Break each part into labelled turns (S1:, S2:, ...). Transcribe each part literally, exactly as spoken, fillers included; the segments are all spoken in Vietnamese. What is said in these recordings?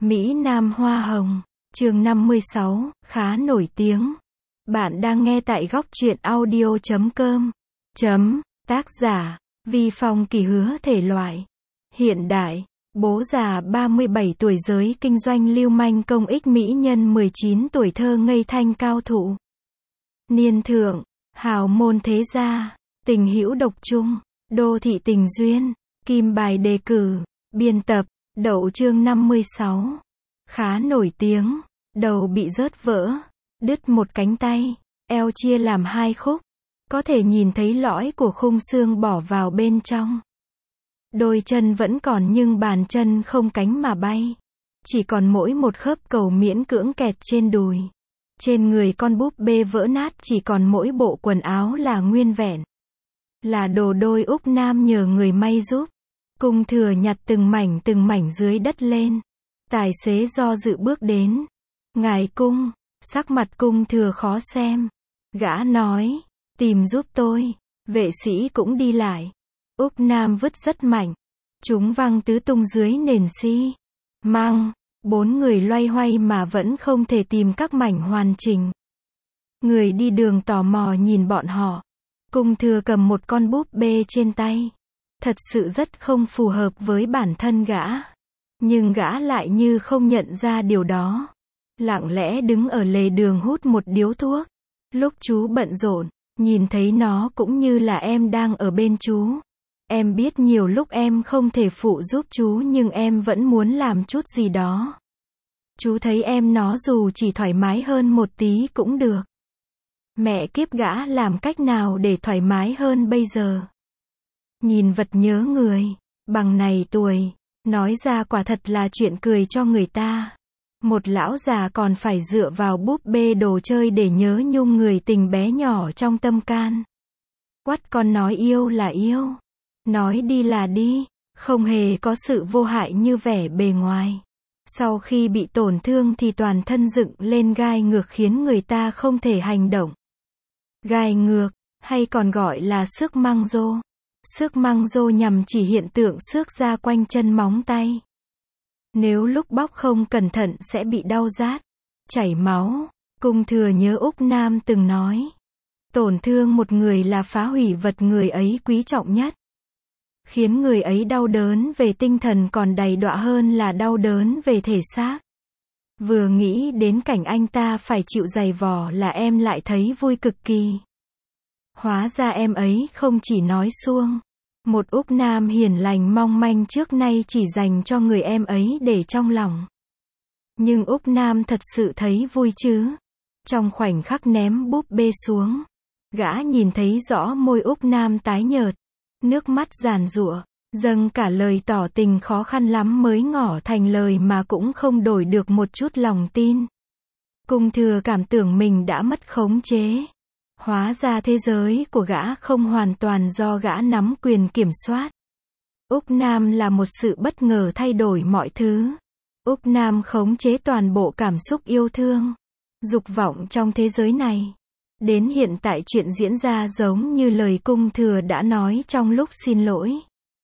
S1: Mỹ Nam Hoa Hồng, chương năm mươi sáu, khá nổi tiếng. Bạn đang nghe tại góc truyện audio chấm com. Chấm, tác giả, Vi Phong Kỳ. Hứa thể loại hiện đại, bố già ba mươi bảy tuổi, giới kinh doanh lưu manh, công ích mỹ nhân mười chín tuổi, thơ ngây thanh cao thủ. Niên thượng, hào môn thế gia, tình hữu độc trung, đô thị tình duyên, kim bài đề cử, biên tập, Đậu. Chương năm mươi sáu. Khá nổi tiếng, đầu bị rớt vỡ, đứt một cánh tay, eo chia làm hai khúc, có thể nhìn thấy lõi của khung xương bỏ vào bên trong. Đôi chân vẫn còn nhưng bàn chân không cánh mà bay, chỉ còn mỗi một khớp cầu miễn cưỡng kẹt trên đùi. Trên người con búp bê vỡ nát chỉ còn mỗi bộ quần áo là nguyên vẹn. Là đồ đôi Úc Nam nhờ người may giúp. Cung Thừa nhặt từng mảnh từng mảnh dưới đất lên. Tài xế do dự bước đến. Ngài Cung, sắc mặt Cung Thừa khó xem. Gã nói, tìm giúp tôi. Vệ sĩ cũng đi lại. Úc Nam vứt rất mạnh. Chúng văng tứ tung dưới nền xi măng. Bốn người loay hoay mà vẫn không thể tìm các mảnh hoàn chỉnh. Người đi đường tò mò nhìn bọn họ. Cung Thừa cầm một con búp bê trên tay. Thật sự rất không phù hợp với bản thân gã. Nhưng gã lại như không nhận ra điều đó. Lặng lẽ đứng ở lề đường hút một điếu thuốc. Lúc chú bận rộn, nhìn thấy nó cũng như là em đang ở bên chú. Em biết nhiều lúc em không thể phụ giúp chú nhưng em vẫn muốn làm chút gì đó. Chú thấy em nó dù chỉ thoải mái hơn một tí cũng được. Mẹ kiếp, gã làm cách nào để thoải mái hơn bây giờ? Nhìn vật nhớ người, bằng này tuổi, nói ra quả thật là chuyện cười cho người ta. Một lão già còn phải dựa vào búp bê đồ chơi để nhớ nhung người tình bé nhỏ trong tâm can. Quắt con nói yêu là yêu, nói đi là đi, không hề có sự vô hại như vẻ bề ngoài. Sau khi bị tổn thương thì toàn thân dựng lên gai ngược khiến người ta không thể hành động. Gai ngược, hay còn gọi là xước măng rô. Xước măng rô nhằm chỉ hiện tượng xước ra quanh chân móng tay. Nếu lúc bóc không cẩn thận sẽ bị đau rát, chảy máu. Cung Thừa nhớ Úc Nam từng nói, tổn thương một người là phá hủy vật người ấy quý trọng nhất. Khiến người ấy đau đớn về tinh thần còn đầy đọa hơn là đau đớn về thể xác. Vừa nghĩ đến cảnh anh ta phải chịu giày vò là em lại thấy vui cực kỳ. Hóa ra em ấy không chỉ nói suông. Một Úc Nam hiền lành mong manh trước nay chỉ dành cho người em ấy để trong lòng. Nhưng Úc Nam thật sự thấy vui chứ. Trong khoảnh khắc ném búp bê xuống, gã nhìn thấy rõ môi Úc Nam tái nhợt. Nước mắt giàn giụa, dâng cả lời tỏ tình khó khăn lắm mới ngỏ thành lời mà cũng không đổi được một chút lòng tin. Cung Thừa cảm tưởng mình đã mất khống chế. Hóa ra thế giới của gã không hoàn toàn do gã nắm quyền kiểm soát. Úc Nam là một sự bất ngờ thay đổi mọi thứ. Úc Nam khống chế toàn bộ cảm xúc yêu thương, dục vọng trong thế giới này. Đến hiện tại chuyện diễn ra giống như lời Cung Thừa đã nói trong lúc xin lỗi.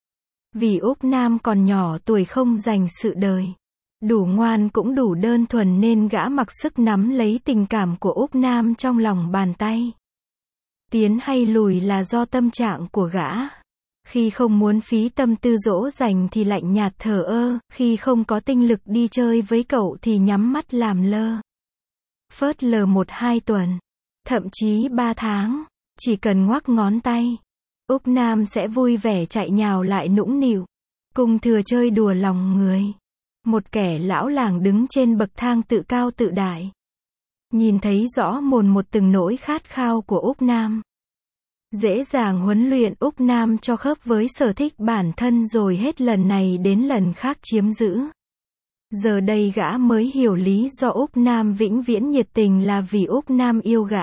S1: Vì Úc Nam còn nhỏ tuổi không dành sự đời. Đủ ngoan cũng đủ đơn thuần nên gã mặc sức nắm lấy tình cảm của Úc Nam trong lòng bàn tay. Tiến hay lùi là do tâm trạng của gã. Khi không muốn phí tâm tư dỗ dành thì lạnh nhạt thờ ơ, khi không có tinh lực đi chơi với cậu thì nhắm mắt làm lơ. Phớt lờ một hai tuần, thậm chí ba tháng, chỉ cần ngoắc ngón tay, Úc Nam sẽ vui vẻ chạy nhào lại nũng nịu. Cung Thừa chơi đùa lòng người. Một kẻ lão làng đứng trên bậc thang tự cao tự đại. Nhìn thấy rõ mồn một từng nỗi khát khao của Úc Nam. Dễ dàng huấn luyện Úc Nam cho khớp với sở thích bản thân rồi hết lần này đến lần khác chiếm giữ. Giờ đây gã mới hiểu lý do Úc Nam vĩnh viễn nhiệt tình là vì Úc Nam yêu gã.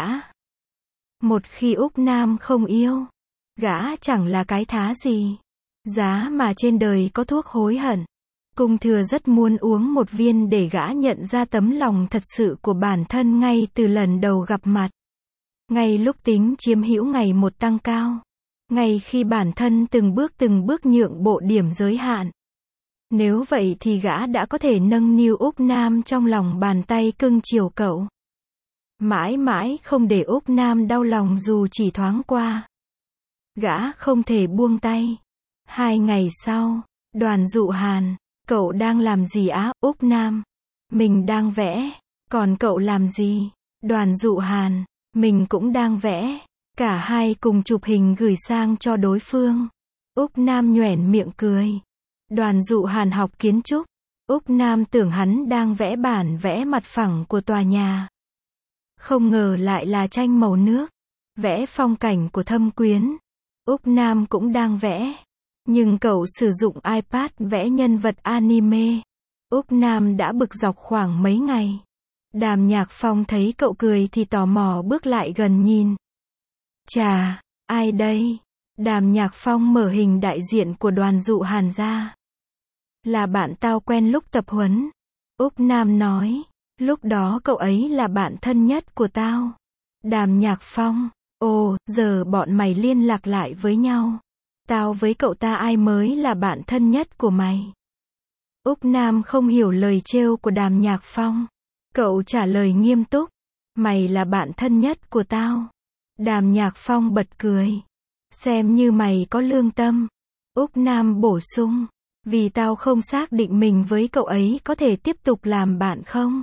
S1: Một khi Úc Nam không yêu, gã chẳng là cái thá gì. Giá mà trên đời có thuốc hối hận. Cung Thừa rất muốn uống một viên để gã nhận ra tấm lòng thật sự của bản thân ngay từ lần đầu gặp mặt. Ngay lúc tính chiếm hữu ngày một tăng cao. Ngay khi bản thân từng bước từng bước nhượng bộ điểm giới hạn. Nếu vậy thì gã đã có thể nâng niu Úc Nam trong lòng bàn tay cưng chiều cậu. Mãi mãi không để Úc Nam đau lòng dù chỉ thoáng qua. Gã không thể buông tay. Hai ngày sau, Đoàn Dụ Hàn, cậu đang làm gì á, Úc Nam? Mình đang vẽ. Còn cậu làm gì? Đoàn Dụ Hàn, mình cũng đang vẽ. Cả hai cùng chụp hình gửi sang cho đối phương. Úc Nam nhoẻn miệng cười. Đoàn Dụ Hàn học kiến trúc. Úc Nam tưởng hắn đang vẽ bản vẽ mặt phẳng của tòa nhà. Không ngờ lại là tranh màu nước. Vẽ phong cảnh của Thâm Quyến. Úc Nam cũng đang vẽ. Nhưng cậu sử dụng iPad vẽ nhân vật anime. Úc Nam đã bực dọc khoảng mấy ngày. Đàm Nhạc Phong thấy cậu cười thì tò mò bước lại gần nhìn. Chà, ai đây? Đàm Nhạc Phong mở hình đại diện của Đoàn Dụ Hàn ra. Là bạn tao quen lúc tập huấn. Úc Nam nói. Lúc đó cậu ấy là bạn thân nhất của tao. Đàm Nhạc Phong. Ồ, giờ bọn mày liên lạc lại với nhau. Tao với cậu ta ai mới là bạn thân nhất của mày? Úc Nam không hiểu lời trêu của Đàm Nhạc Phong. Cậu trả lời nghiêm túc. Mày là bạn thân nhất của tao. Đàm Nhạc Phong bật cười. Xem như mày có lương tâm. Úc Nam bổ sung. Vì tao không xác định mình với cậu ấy có thể tiếp tục làm bạn không?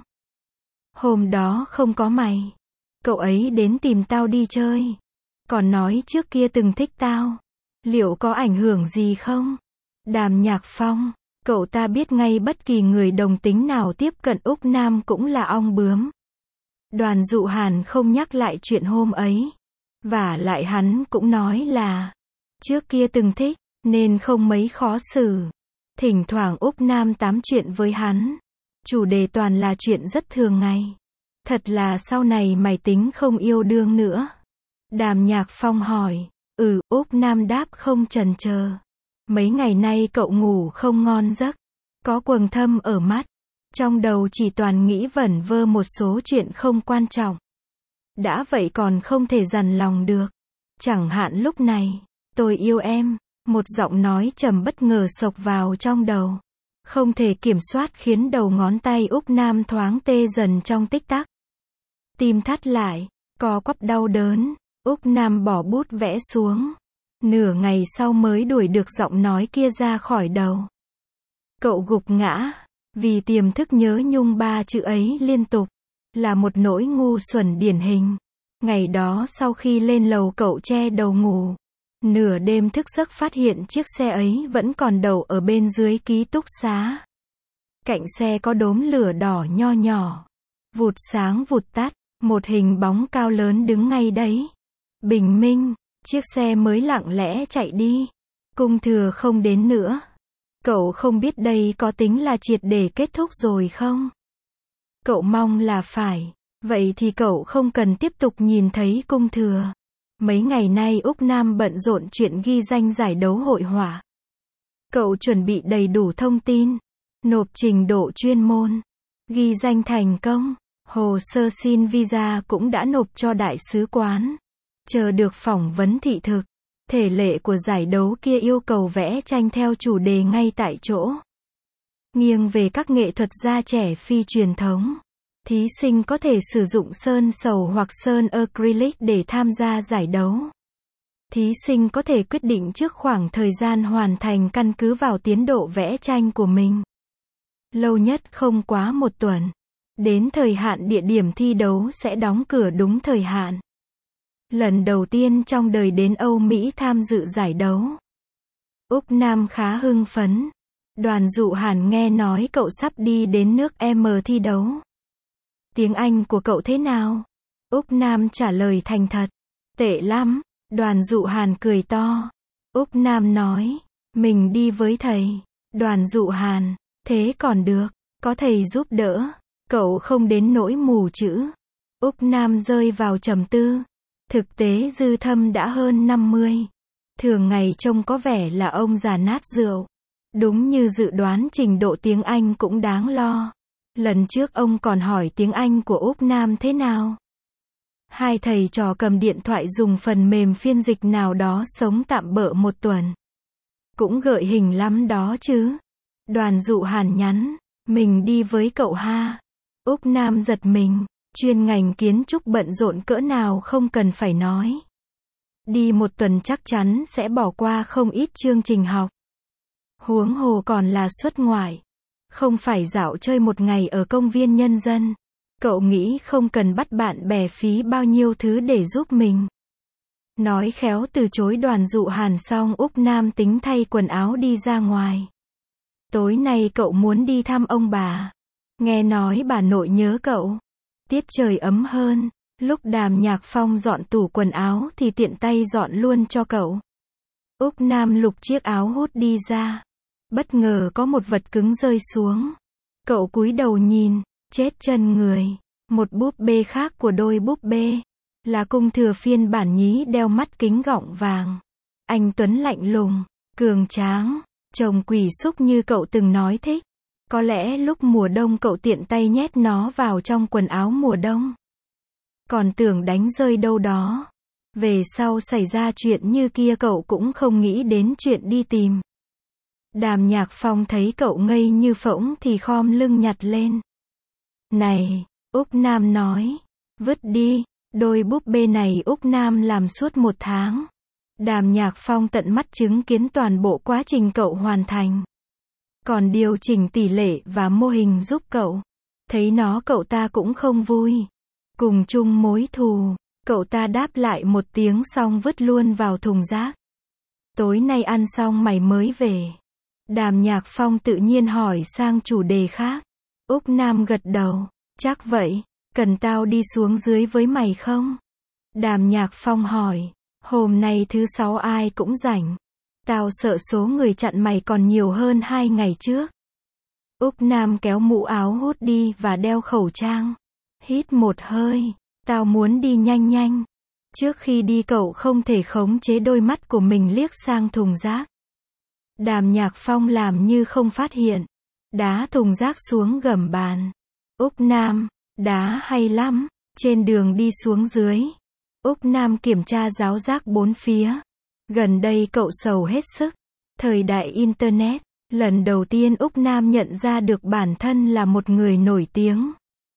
S1: Hôm đó không có mày. Cậu ấy đến tìm tao đi chơi. Còn nói trước kia từng thích tao. Liệu có ảnh hưởng gì không? Đàm Nhạc Phong. Cậu ta biết ngay bất kỳ người đồng tính nào tiếp cận Úc Nam cũng là ong bướm. Đoàn Dụ Hàn không nhắc lại chuyện hôm ấy. Và lại hắn cũng nói là trước kia từng thích, nên không mấy khó xử. Thỉnh thoảng Úc Nam tám chuyện với hắn. Chủ đề toàn là chuyện rất thường ngày. Thật là sau này mày tính không yêu đương nữa. Đàm Nhạc Phong hỏi. Ừ, Úc Nam đáp không chần chờ. Mấy ngày nay cậu ngủ không ngon giấc. Có quầng thâm ở mắt. Trong đầu chỉ toàn nghĩ vẩn vơ một số chuyện không quan trọng. Đã vậy còn không thể dằn lòng được. Chẳng hạn lúc này, tôi yêu em. Một giọng nói trầm bất ngờ xộc vào trong đầu. Không thể kiểm soát khiến đầu ngón tay Úc Nam thoáng tê dần trong tích tắc. Tim thắt lại, co quắp đau đớn. Úc Nam bỏ bút vẽ xuống. Nửa ngày sau mới đuổi được giọng nói kia ra khỏi đầu. Cậu gục ngã. Vì tiềm thức nhớ nhung ba chữ ấy liên tục. Là một nỗi ngu xuẩn điển hình. Ngày đó sau khi lên lầu cậu che đầu ngủ. Nửa đêm thức giấc phát hiện chiếc xe ấy vẫn còn đậu ở bên dưới ký túc xá. Cạnh xe có đốm lửa đỏ nho nhỏ. Vụt sáng vụt tắt. Một hình bóng cao lớn đứng ngay đấy. Bình minh. Chiếc xe mới lặng lẽ chạy đi. Cung Thừa không đến nữa. Cậu không biết đây có tính là triệt để kết thúc rồi không? Cậu mong là phải. Vậy thì cậu không cần tiếp tục nhìn thấy Cung Thừa. Mấy ngày nay Úc Nam bận rộn chuyện ghi danh giải đấu hội họa. Cậu chuẩn bị đầy đủ thông tin. Nộp trình độ chuyên môn. Ghi danh thành công. Hồ sơ xin visa cũng đã nộp cho đại sứ quán. Chờ được phỏng vấn thị thực. Thể lệ của giải đấu kia yêu cầu vẽ tranh theo chủ đề ngay tại chỗ. Nghiêng về các nghệ thuật da trẻ phi truyền thống. Thí sinh có thể sử dụng sơn sầu hoặc sơn acrylic để tham gia giải đấu. Thí sinh có thể quyết định trước khoảng thời gian hoàn thành căn cứ vào tiến độ vẽ tranh của mình. Lâu nhất không quá một tuần. Đến thời hạn địa điểm thi đấu sẽ đóng cửa đúng thời hạn. Lần đầu tiên trong đời đến Âu Mỹ tham dự giải đấu. Úc Nam khá hưng phấn. Đoàn Dụ Hàn nghe nói cậu sắp đi đến nước M thi đấu. Tiếng Anh của cậu thế nào? Úc Nam trả lời thành thật. Tệ lắm. Đoàn Dụ Hàn cười to. Úc Nam nói. Mình đi với thầy. Đoàn Dụ Hàn. Thế còn được. Có thầy giúp đỡ. Cậu không đến nỗi mù chữ. Úc Nam rơi vào trầm tư. Thực tế Dư Thâm đã hơn năm mươi. Thường ngày trông có vẻ là ông già nát rượu. Đúng như dự đoán trình độ tiếng Anh cũng đáng lo. Lần trước ông còn hỏi tiếng Anh của Úc Nam thế nào. Hai thầy trò cầm điện thoại dùng phần mềm phiên dịch nào đó sống tạm bợ một tuần. Cũng gợi hình lắm đó chứ. Đoàn Dụ Hàn nhắn, mình đi với cậu ha. Úc Nam giật mình, chuyên ngành kiến trúc bận rộn cỡ nào không cần phải nói. Đi một tuần chắc chắn sẽ bỏ qua không ít chương trình học. Huống hồ còn là xuất ngoại. Không phải dạo chơi một ngày ở công viên nhân dân. Cậu nghĩ không cần bắt bạn bè phí bao nhiêu thứ để giúp mình. Nói khéo từ chối Đoàn Dụ Hàn xong Úc Nam tính thay quần áo đi ra ngoài. Tối nay cậu muốn đi thăm ông bà. Nghe nói bà nội nhớ cậu. Tiết trời ấm hơn. Lúc Đàm Nhạc Phong dọn tủ quần áo thì tiện tay dọn luôn cho cậu. Úc Nam lục chiếc áo hút đi ra. Bất ngờ có một vật cứng rơi xuống. Cậu cúi đầu nhìn, chết chân người. Một búp bê khác của đôi búp bê. Là Cung Thừa phiên bản nhí đeo mắt kính gọng vàng. Anh Tuấn lạnh lùng, cường tráng, chồng quỷ xúc như cậu từng nói thích. Có lẽ lúc mùa đông cậu tiện tay nhét nó vào trong quần áo mùa đông. Còn tưởng đánh rơi đâu đó. Về sau xảy ra chuyện như kia cậu cũng không nghĩ đến chuyện đi tìm. Đàm Nhạc Phong thấy cậu ngây như phỗng thì khom lưng nhặt lên. Này, Úc Nam nói, vứt đi, đôi búp bê này Úc Nam làm suốt một tháng. Đàm Nhạc Phong tận mắt chứng kiến toàn bộ quá trình cậu hoàn thành. Còn điều chỉnh tỷ lệ và mô hình giúp cậu. Thấy nó cậu ta cũng không vui. Cùng chung mối thù, cậu ta đáp lại một tiếng xong vứt luôn vào thùng rác. Tối nay ăn xong mày mới về. Đàm Nhạc Phong tự nhiên hỏi sang chủ đề khác. Úc Nam gật đầu, chắc vậy, cần tao đi xuống dưới với mày không? Đàm Nhạc Phong hỏi, hôm nay thứ sáu ai cũng rảnh. Tao sợ số người chặn mày còn nhiều hơn hai ngày trước. Úc Nam kéo mũ áo hút đi và đeo khẩu trang. Hít một hơi, tao muốn đi nhanh nhanh. Trước khi đi cậu không thể khống chế đôi mắt của mình liếc sang thùng rác. Đàm Nhạc Phong làm như không phát hiện. Đá thùng rác xuống gầm bàn. Úc Nam, đá hay lắm. Trên đường đi xuống dưới. Úc Nam kiểm tra ráo rác bốn phía. Gần đây cậu sầu hết sức. Thời đại Internet, lần đầu tiên Úc Nam nhận ra được bản thân là một người nổi tiếng.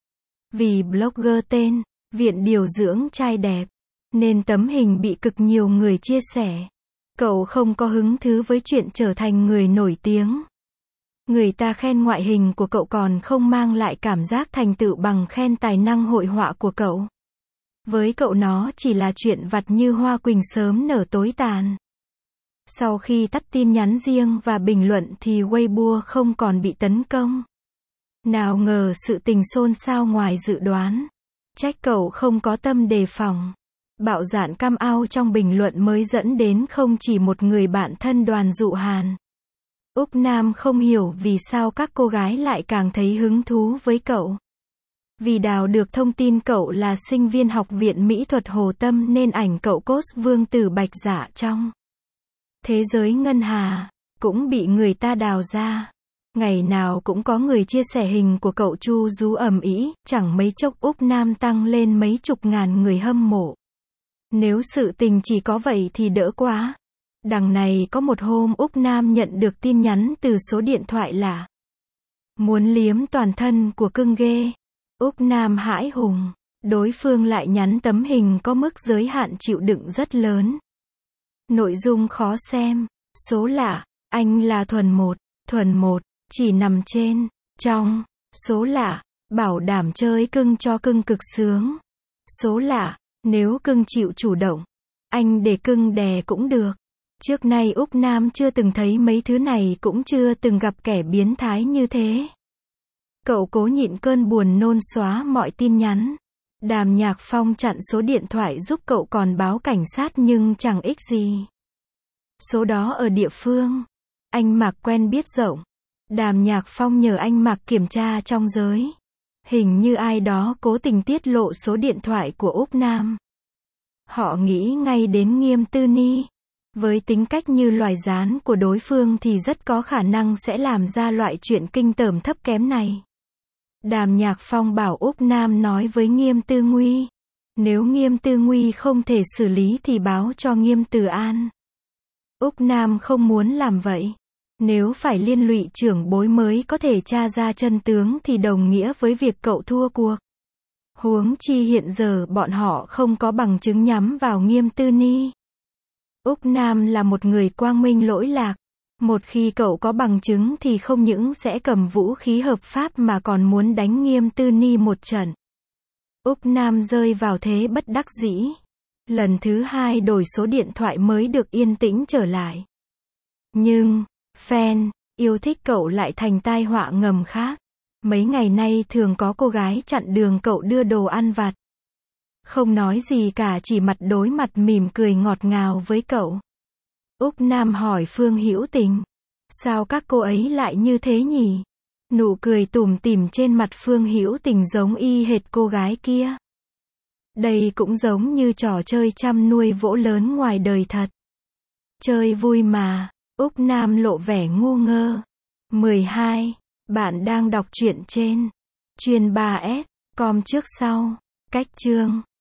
S1: Vì blogger tên, Viện Điều dưỡng trai đẹp, nên tấm hình bị cực nhiều người chia sẻ. Cậu không có hứng thú với chuyện trở thành người nổi tiếng. Người ta khen ngoại hình của cậu còn không mang lại cảm giác thành tựu bằng khen tài năng hội họa của cậu. Với cậu nó chỉ là chuyện vặt như hoa quỳnh sớm nở tối tàn. Sau khi tắt tin nhắn riêng và bình luận thì Weibo không còn bị tấn công. Nào ngờ sự tình xôn xao ngoài dự đoán. Trách cậu không có tâm đề phòng. Bạo dạn cam ao trong bình luận mới dẫn đến không chỉ một người bạn thân Đoàn Dụ Hàn. Úc Nam không hiểu vì sao các cô gái lại càng thấy hứng thú với cậu. Vì đào được thông tin cậu là sinh viên học viện mỹ thuật Hồ Tâm nên ảnh cậu cos vương tử bạch dạ trong thế giới ngân hà cũng bị người ta đào ra. Ngày nào cũng có người chia sẻ hình của cậu chu rú ầm ĩ, chẳng mấy chốc Úc Nam tăng lên mấy chục ngàn người hâm mộ. Nếu sự tình chỉ có vậy thì đỡ quá. Đằng này có một hôm Úc Nam nhận được tin nhắn từ số điện thoại lạ. Muốn liếm toàn thân của cưng ghê. Úc Nam hãi hùng. Đối phương lại nhắn tấm hình có mức giới hạn chịu đựng rất lớn. Nội dung khó xem. Số lạ. Anh là thuần một. Thuần một. Chỉ nằm trên. Trong. Số lạ. Bảo đảm chơi cưng cho cưng cực sướng. Số lạ. Nếu cưng chịu chủ động. Anh để cưng đè cũng được. Trước nay Úc Nam chưa từng thấy mấy thứ này cũng chưa từng gặp kẻ biến thái như thế. Cậu cố nhịn cơn buồn nôn xóa mọi tin nhắn. Đàm Nhạc Phong chặn số điện thoại giúp cậu còn báo cảnh sát nhưng chẳng ích gì. Số đó ở địa phương. Anh Mạc quen biết rộng. Đàm Nhạc Phong nhờ anh Mạc kiểm tra trong giới. Hình như ai đó cố tình tiết lộ số điện thoại của Úc Nam. Họ nghĩ ngay đến Nghiêm Tư Ni. Với tính cách như loài rán của đối phương thì rất có khả năng sẽ làm ra loại chuyện kinh tởm thấp kém này. Đàm Nhạc Phong bảo Úc Nam nói với Nghiêm Tư Nguy. Nếu Nghiêm Tư Nguy không thể xử lý thì báo cho Nghiêm Từ An. Úc Nam không muốn làm vậy. Nếu phải liên lụy trưởng bối mới có thể tra ra chân tướng thì đồng nghĩa với việc cậu thua cuộc. Huống chi hiện giờ bọn họ không có bằng chứng nhắm vào Nghiêm Tư Ni. Úc Nam là một người quang minh lỗi lạc. Một khi cậu có bằng chứng thì không những sẽ cầm vũ khí hợp pháp mà còn muốn đánh Nghiêm Tư Ni một trận. Úc Nam rơi vào thế bất đắc dĩ. Lần thứ hai đổi số điện thoại mới được yên tĩnh trở lại. Nhưng, fan, yêu thích cậu lại thành tai họa ngầm khác. Mấy ngày nay thường có cô gái chặn đường cậu đưa đồ ăn vặt. Không nói gì cả, chỉ mặt đối mặt mỉm cười ngọt ngào với cậu. Úc Nam hỏi Phương Hữu Tình. Sao các cô ấy lại như thế nhỉ? Nụ cười tủm tỉm trên mặt Phương Hữu Tình giống y hệt cô gái kia. Đây cũng giống như trò chơi chăm nuôi vỗ lớn ngoài đời thật. Chơi vui mà. Úc Nam lộ vẻ ngu ngơ. mười hai. Bạn đang đọc truyện trên chuyên ba S com trước sau. Cách chương